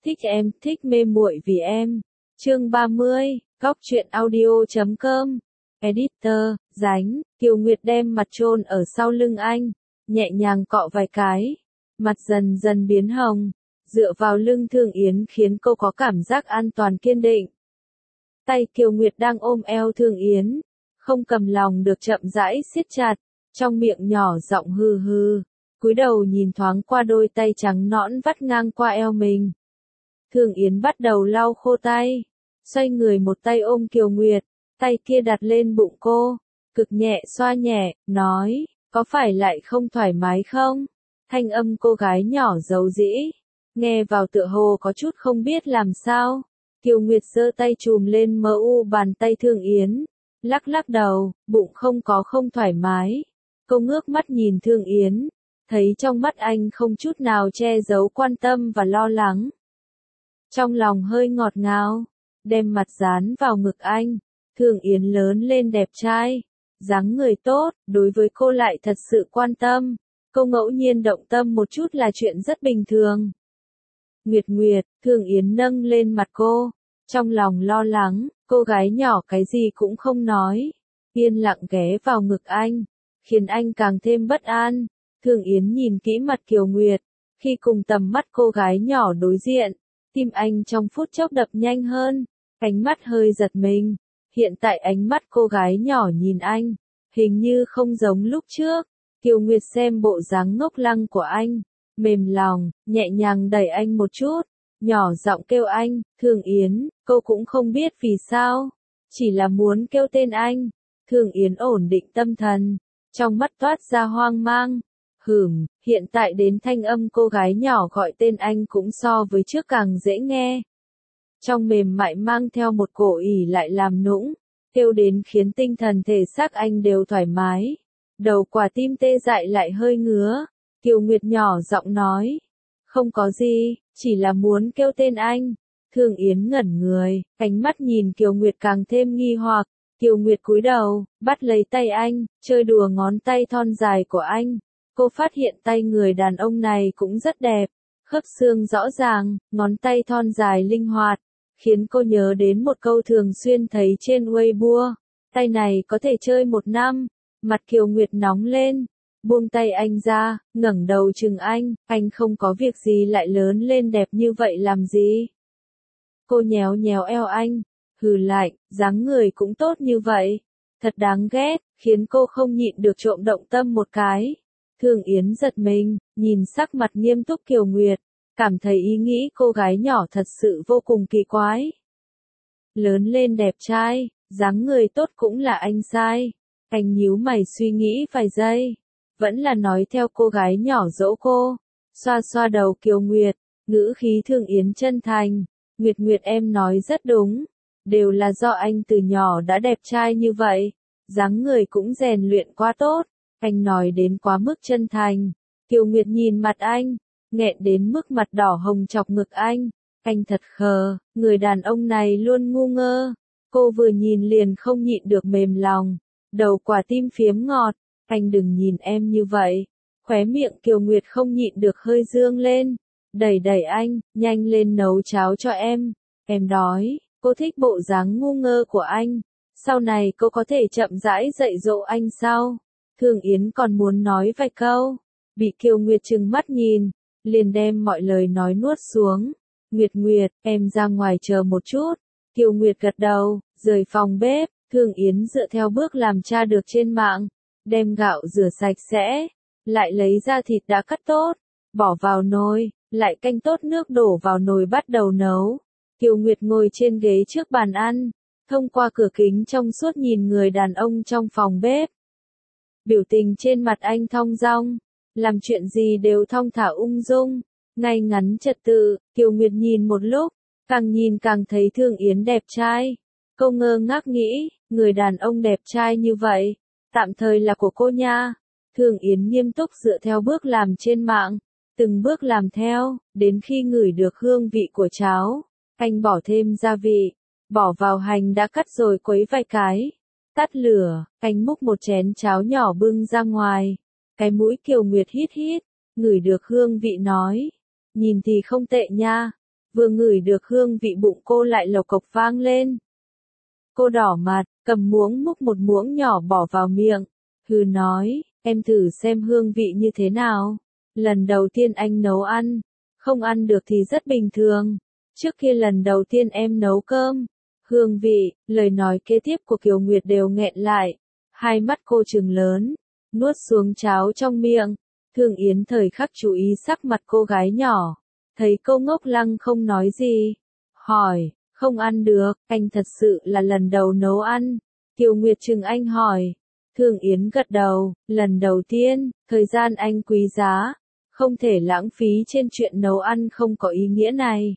Thích em, thích mê muội vì em. Chương 30, Góc truyện audio.com. Editor, Dánh, Kiều Nguyệt đem mặt chôn ở sau lưng anh, nhẹ nhàng cọ vài cái, mặt dần dần biến hồng, dựa vào lưng Thương Yến khiến cô có cảm giác an toàn kiên định. Tay Kiều Nguyệt đang ôm eo Thương Yến, không cầm lòng được chậm rãi siết chặt, trong miệng nhỏ giọng hừ hừ, cúi đầu nhìn thoáng qua đôi tay trắng nõn vắt ngang qua eo mình. Thương Yến bắt đầu lau khô tay, xoay người một tay ôm Kiều Nguyệt, tay kia đặt lên bụng cô, cực nhẹ xoa nhẹ, nói, có phải lại không thoải mái không? Thanh âm cô gái nhỏ giấu dĩ, nghe vào tựa hồ có chút không biết làm sao. Kiều Nguyệt giơ tay chùm lên mờ u bàn tay Thương Yến, lắc lắc đầu, bụng không thoải mái. Cô ngước mắt nhìn Thương Yến, thấy trong mắt anh không chút nào che giấu quan tâm và lo lắng. Trong lòng hơi ngọt ngào, đem mặt dán vào ngực anh. Thương Yến lớn lên đẹp trai, dáng người tốt, đối với cô lại thật sự quan tâm. Cô ngẫu nhiên động tâm một chút là chuyện rất bình thường. Nguyệt Nguyệt, Thương Yến nâng lên mặt cô, trong lòng lo lắng, cô gái nhỏ cái gì cũng không nói, yên lặng ghé vào ngực anh, khiến anh càng thêm bất an. Thương Yến nhìn kỹ mặt Kiều Nguyệt, khi cùng tầm mắt cô gái nhỏ đối diện, tim anh trong phút chốc đập nhanh hơn, ánh mắt hơi giật mình. Hiện tại ánh mắt cô gái nhỏ nhìn anh, hình như không giống lúc trước. Kiều Nguyệt xem bộ dáng ngốc lăng của anh, mềm lòng, nhẹ nhàng đẩy anh một chút, nhỏ giọng kêu anh, Thương Yến. Cô cũng không biết vì sao, chỉ là muốn kêu tên anh. Thương Yến ổn định tâm thần, trong mắt toát ra hoang mang. Hiện tại đến thanh âm cô gái nhỏ gọi tên anh cũng so với trước càng dễ nghe. Trong mềm mại mang theo một cổ ỉ lại làm nũng, kêu đến khiến tinh thần thể xác anh đều thoải mái. Đầu quả tim tê dại lại hơi ngứa. Kiều Nguyệt nhỏ giọng nói, không có gì, chỉ là muốn kêu tên anh. Thương Yến ngẩn người, ánh mắt nhìn Kiều Nguyệt càng thêm nghi hoặc. Kiều Nguyệt cúi đầu, bắt lấy tay anh, chơi đùa ngón tay thon dài của anh. Cô phát hiện tay người đàn ông này cũng rất đẹp, khớp xương rõ ràng, ngón tay thon dài linh hoạt, khiến cô nhớ đến một câu thường xuyên thấy trên Weibo, tay này có thể chơi 1 năm. Mặt Kiều Nguyệt nóng lên, buông tay anh ra, ngẩng đầu chừng anh không có việc gì lại lớn lên đẹp như vậy làm gì? Cô nhéo nhéo eo anh, hừ lạnh, dáng người cũng tốt như vậy, thật đáng ghét, khiến cô không nhịn được trộm động tâm một cái. Thương Yến giật mình, nhìn sắc mặt nghiêm túc Kiều Nguyệt, cảm thấy ý nghĩ cô gái nhỏ thật sự vô cùng kỳ quái. Lớn lên đẹp trai, dáng người tốt cũng là anh sai. Anh nhíu mày suy nghĩ vài giây, vẫn là nói theo cô gái nhỏ dỗ cô, xoa xoa đầu Kiều Nguyệt, ngữ khí Thương Yến chân thành, Nguyệt Nguyệt em nói rất đúng, đều là do anh từ nhỏ đã đẹp trai như vậy, dáng người cũng rèn luyện quá tốt, anh nói đến quá mức chân thành. Kiều Nguyệt nhìn mặt anh, nghẹn đến mức mặt đỏ hồng chọc ngực anh thật khờ, người đàn ông này luôn ngu ngơ. Cô vừa nhìn liền không nhịn được mềm lòng, đầu quả tim phiếm ngọt, anh đừng nhìn em như vậy. Khóe miệng Kiều Nguyệt không nhịn được hơi dương lên, đẩy đẩy anh, nhanh lên nấu cháo cho em đói. Cô thích bộ dáng ngu ngơ của anh, sau này cô có thể chậm rãi dạy dỗ anh sao? Thương Yến còn muốn nói vài câu, bị Kiều Nguyệt trừng mắt nhìn, liền đem mọi lời nói nuốt xuống. Nguyệt, em ra ngoài chờ một chút. Kiều Nguyệt gật đầu, rời phòng bếp. Thương Yến dựa theo bước làm tra được trên mạng, đem gạo rửa sạch sẽ, lại lấy ra thịt đã cắt tốt, bỏ vào nồi, lại canh tốt nước đổ vào nồi bắt đầu nấu. Kiều Nguyệt ngồi trên ghế trước bàn ăn, thông qua cửa kính trong suốt nhìn người đàn ông trong phòng bếp. Biểu tình trên mặt anh thong dong, làm chuyện gì đều thong thả ung dung, ngay ngắn trật tự. Kiều Nguyệt nhìn một lúc, càng nhìn càng thấy Thương Yến đẹp trai. Cô ngơ ngác nghĩ, người đàn ông đẹp trai như vậy, tạm thời là của cô nha. Thương Yến nghiêm túc dựa theo bước làm trên mạng, từng bước làm theo, đến khi ngửi được hương vị của cháo, anh bỏ thêm gia vị, bỏ vào hành đã cắt rồi quấy vài cái, tắt lửa, anh múc một chén cháo nhỏ bưng ra ngoài. Cái mũi Kiều Nguyệt hít hít, ngửi được hương vị nói, nhìn thì không tệ nha, vừa ngửi được hương vị bụng cô lại lộc cộc vang lên. Cô đỏ mặt, cầm muỗng múc một muỗng nhỏ bỏ vào miệng, hừ nói, em thử xem hương vị như thế nào. Lần đầu tiên anh nấu ăn, không ăn được thì rất bình thường. Trước kia lần đầu tiên em nấu cơm, hương vị, lời nói kế tiếp của Kiều Nguyệt đều nghẹn lại. Hai mắt cô trừng lớn, nuốt xuống cháo trong miệng. Thương Yến thời khắc chú ý sắc mặt cô gái nhỏ. Thấy cô ngốc lăng không nói gì. Hỏi, không ăn được, anh thật sự là lần đầu nấu ăn. Kiều Nguyệt trừng anh hỏi. Thương Yến gật đầu, lần đầu tiên, thời gian anh quý giá. Không thể lãng phí trên chuyện nấu ăn không có ý nghĩa này.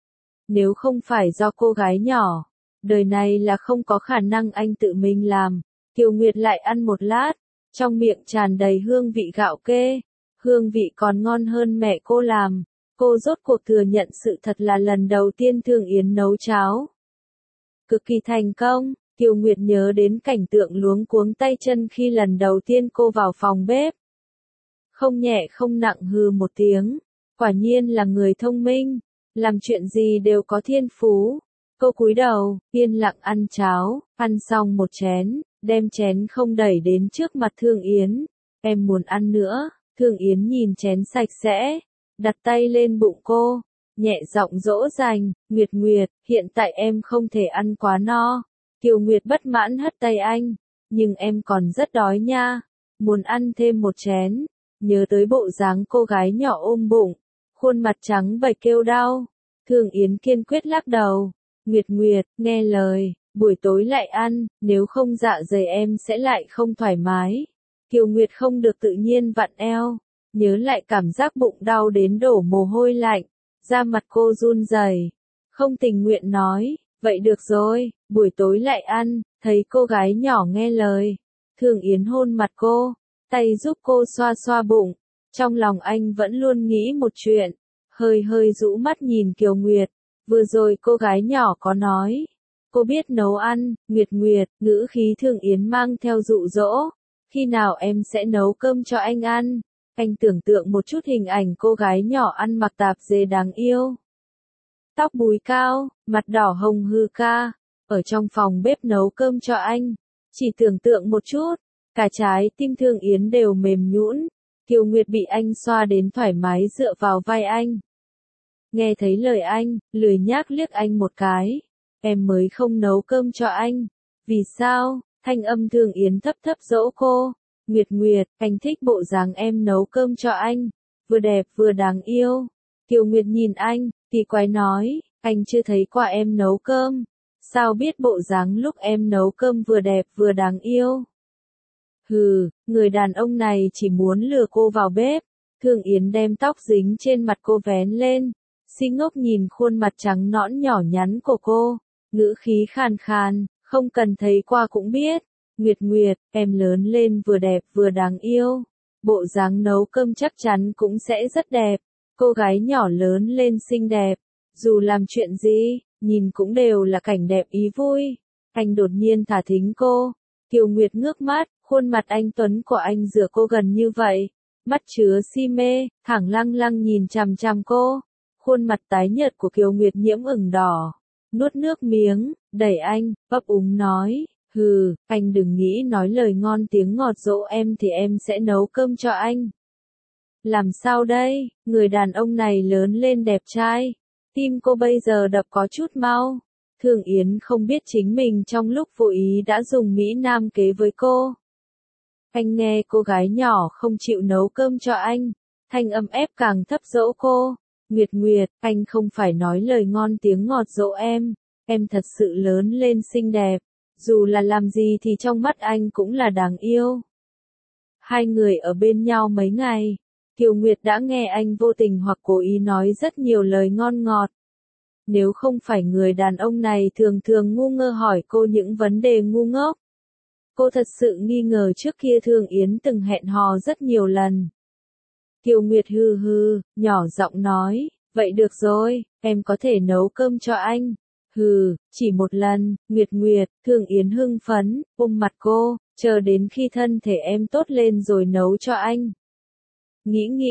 Nếu không phải do cô gái nhỏ, đời này là không có khả năng anh tự mình làm. Kiều Nguyệt lại ăn một lát, trong miệng tràn đầy hương vị gạo kê. Hương vị còn ngon hơn mẹ cô làm. Cô rốt cuộc thừa nhận sự thật là lần đầu tiên Thương Yến nấu cháo. Cực kỳ thành công, Kiều Nguyệt nhớ đến cảnh tượng luống cuống tay chân khi lần đầu tiên cô vào phòng bếp. Không nhẹ không nặng hừ một tiếng, quả nhiên là người thông minh, làm chuyện gì đều có thiên phú. Cô cúi đầu, yên lặng ăn cháo, ăn xong một chén, đem chén không đẩy đến trước mặt Thương Yến. Em muốn ăn nữa, Thương Yến nhìn chén sạch sẽ, đặt tay lên bụng cô, nhẹ giọng dỗ dành, Nguyệt Nguyệt, hiện tại em không thể ăn quá no. Kiều Nguyệt bất mãn hất tay anh, nhưng em còn rất đói nha, muốn ăn thêm một chén. Nhớ tới bộ dáng cô gái nhỏ ôm bụng, khuôn mặt trắng bệch kêu đau. Thương Yến kiên quyết lắc đầu, Nguyệt Nguyệt, nghe lời, buổi tối lại ăn, nếu không dạ dày em sẽ lại không thoải mái. Kiều Nguyệt không được tự nhiên vặn eo, nhớ lại cảm giác bụng đau đến đổ mồ hôi lạnh, da mặt cô run rẩy, không tình nguyện nói, vậy được rồi, buổi tối lại ăn. Thấy cô gái nhỏ nghe lời, Thương Yến hôn mặt cô, tay giúp cô xoa xoa bụng. Trong lòng anh vẫn luôn nghĩ một chuyện, hơi hơi rũ mắt nhìn Kiều Nguyệt. Vừa rồi cô gái nhỏ có nói, cô biết nấu ăn. Nguyệt Nguyệt, ngữ khí Thương Yến mang theo dụ dỗ, khi nào em sẽ nấu cơm cho anh ăn. Anh tưởng tượng một chút hình ảnh cô gái nhỏ ăn mặc tạp dề đáng yêu, tóc búi cao, mặt đỏ hồng hư ca, ở trong phòng bếp nấu cơm cho anh. Chỉ tưởng tượng một chút, cả trái tim Thương Yến đều mềm nhũn. Kiều Nguyệt bị anh xoa đến thoải mái dựa vào vai anh. Nghe thấy lời anh, lười nhác liếc anh một cái. Em mới không nấu cơm cho anh. Vì sao? Thanh âm Thương Yến thấp thấp dỗ cô. Nguyệt Nguyệt, anh thích bộ dáng em nấu cơm cho anh. Vừa đẹp vừa đáng yêu. Kiều Nguyệt nhìn anh, kỳ quái nói, anh chưa thấy qua em nấu cơm. Sao biết bộ dáng lúc em nấu cơm vừa đẹp vừa đáng yêu? Hừ, người đàn ông này chỉ muốn lừa cô vào bếp. Thương Yến đem tóc dính trên mặt cô vén lên, si ngốc nhìn khuôn mặt trắng nõn nhỏ nhắn của cô, ngữ khí khàn khàn, không cần thấy qua cũng biết. Nguyệt Nguyệt, em lớn lên vừa đẹp vừa đáng yêu, bộ dáng nấu cơm chắc chắn cũng sẽ rất đẹp. Cô gái nhỏ lớn lên xinh đẹp, dù làm chuyện gì, nhìn cũng đều là cảnh đẹp ý vui. Anh đột nhiên thả thính cô. Kiều Nguyệt ngước mắt, khuôn mặt anh tuấn của anh dựa cô gần như vậy, mắt chứa si mê, thẳng lăng lăng nhìn chằm chằm cô. Khuôn mặt tái nhợt của Kiều Nguyệt nhiễm ửng đỏ, nuốt nước miếng, đẩy anh, ấp úng nói, hừ, anh đừng nghĩ nói lời ngon tiếng ngọt dỗ em thì em sẽ nấu cơm cho anh. Làm sao đây, người đàn ông này lớn lên đẹp trai, tim cô bây giờ đập có chút mau. Thương Yến không biết chính mình trong lúc vô ý đã dùng Mỹ Nam kế với cô. Anh nghe cô gái nhỏ không chịu nấu cơm cho anh, thanh âm ép càng thấp dỗ cô. Nguyệt Nguyệt, anh không phải nói lời ngon tiếng ngọt dỗ em thật sự lớn lên xinh đẹp, dù là làm gì thì trong mắt anh cũng là đáng yêu. Hai người ở bên nhau mấy ngày, Kiều Nguyệt đã nghe anh vô tình hoặc cố ý nói rất nhiều lời ngon ngọt. Nếu không phải người đàn ông này thường thường ngu ngơ hỏi cô những vấn đề ngu ngốc, cô thật sự nghi ngờ trước kia Thương Yến từng hẹn hò rất nhiều lần. Kiều Nguyệt hừ hừ, nhỏ giọng nói, vậy được rồi, em có thể nấu cơm cho anh. Hừ, chỉ một lần. Nguyệt Nguyệt, Thương Yến hưng phấn, ôm mặt cô, chờ đến khi thân thể em tốt lên rồi nấu cho anh. Nghĩ,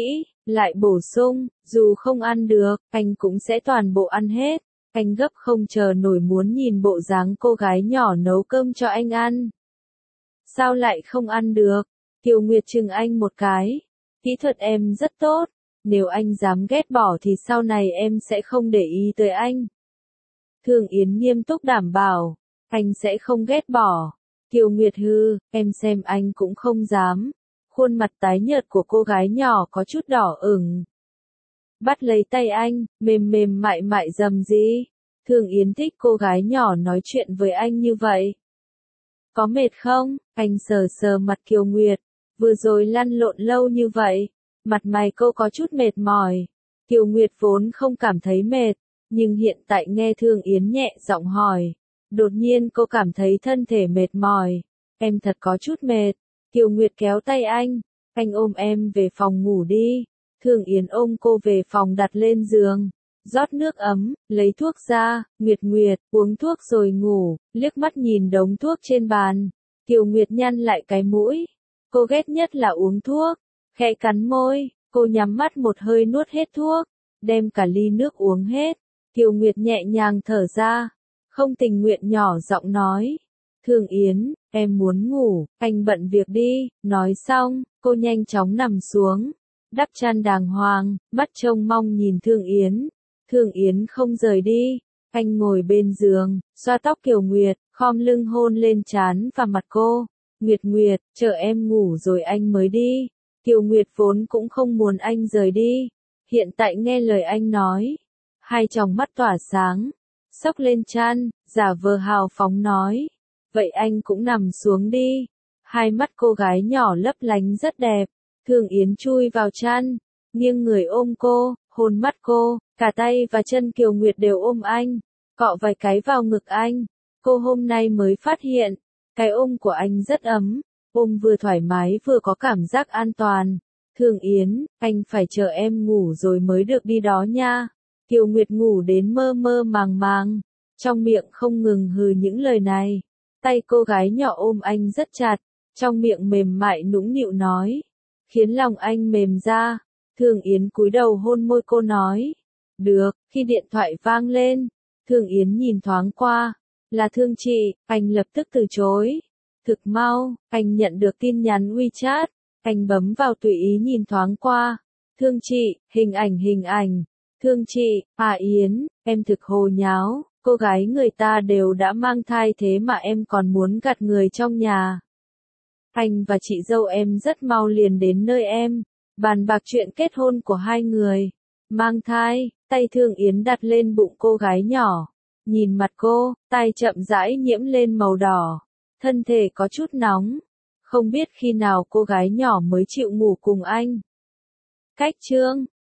Lại bổ sung, dù không ăn được, anh cũng sẽ toàn bộ ăn hết. Anh gấp không chờ nổi muốn nhìn bộ dáng cô gái nhỏ nấu cơm cho anh ăn. Sao lại không ăn được? Kiều Nguyệt chừng anh một cái. Kỹ thuật em rất tốt. Nếu anh dám ghét bỏ thì sau này em sẽ không để ý tới anh. Thường Yến nghiêm túc đảm bảo. Anh sẽ không ghét bỏ. Kiều Nguyệt hư, em xem anh cũng không dám. Khuôn mặt tái nhợt của cô gái nhỏ có chút đỏ ửng. Bắt lấy tay anh, mềm mềm mại mại dầm gì. Thường Yến thích cô gái nhỏ nói chuyện với anh như vậy. Có mệt không? Anh sờ sờ mặt Kiều Nguyệt. Vừa rồi lăn lộn lâu như vậy. Mặt mày cô có chút mệt mỏi. Kiều Nguyệt vốn không cảm thấy mệt. Nhưng hiện tại nghe Thường Yến nhẹ giọng hỏi. Đột nhiên cô cảm thấy thân thể mệt mỏi. Em thật có chút mệt. Kiều Nguyệt kéo tay anh. Anh ôm em về phòng ngủ đi. Thường Yến ôm cô về phòng đặt lên giường. Rót nước ấm, lấy thuốc ra, Nguyệt Nguyệt, uống thuốc rồi ngủ, liếc mắt nhìn đống thuốc trên bàn. Kiều Nguyệt nhăn lại cái mũi. Cô ghét nhất là uống thuốc. Khẽ cắn môi, cô nhắm mắt một hơi nuốt hết thuốc, đem cả ly nước uống hết. Kiều Nguyệt nhẹ nhàng thở ra, không tình nguyện nhỏ giọng nói. Thường Yến, em muốn ngủ, anh bận việc đi. Nói xong, cô nhanh chóng nằm xuống, đắp chăn đàng hoàng, mắt trông mong nhìn Thường Yến. Thường Yến không rời đi, anh ngồi bên giường, xoa tóc Kiều Nguyệt, khom lưng hôn lên trán và mặt cô. Nguyệt Nguyệt, chờ em ngủ rồi anh mới đi. Kiều Nguyệt vốn cũng không muốn anh rời đi, hiện tại nghe lời anh nói, hai tròng mắt tỏa sáng, xốc lên chăn, giả vờ hào phóng nói, vậy anh cũng nằm xuống đi. Hai mắt cô gái nhỏ lấp lánh rất đẹp. Thường Yến chui vào chăn, nghiêng người ôm cô, hôn mắt cô, cả tay và chân Kiều Nguyệt đều ôm anh, cọ vài cái vào ngực anh. Cô hôm nay mới phát hiện, cái ôm của anh rất ấm, ôm vừa thoải mái vừa có cảm giác an toàn. Thường Yến, anh phải chờ em ngủ rồi mới được đi đó nha. Kiều Nguyệt ngủ đến mơ mơ màng màng, trong miệng không ngừng hừ những lời này. Tay cô gái nhỏ ôm anh rất chặt, trong miệng mềm mại nũng nịu nói, khiến lòng anh mềm ra. Thường Yến cúi đầu hôn môi cô nói, được. Khi điện thoại vang lên, Thường Yến nhìn thoáng qua, là Thương chị, anh lập tức từ chối. Thực mau, anh nhận được tin nhắn WeChat, anh bấm vào tùy ý nhìn thoáng qua. Thương chị, hình ảnh. Thương chị, Yến, em thực hồ nháo, cô gái người ta đều đã mang thai thế mà em còn muốn gạt người trong nhà. Anh và chị dâu em rất mau liền đến nơi em, bàn bạc chuyện kết hôn của hai người. Mang thai, tay Thường Yến đặt lên bụng cô gái nhỏ. Nhìn mặt cô, tai chậm rãi nhiễm lên màu đỏ. Thân thể có chút nóng. Không biết khi nào cô gái nhỏ mới chịu ngủ cùng anh. Cách chương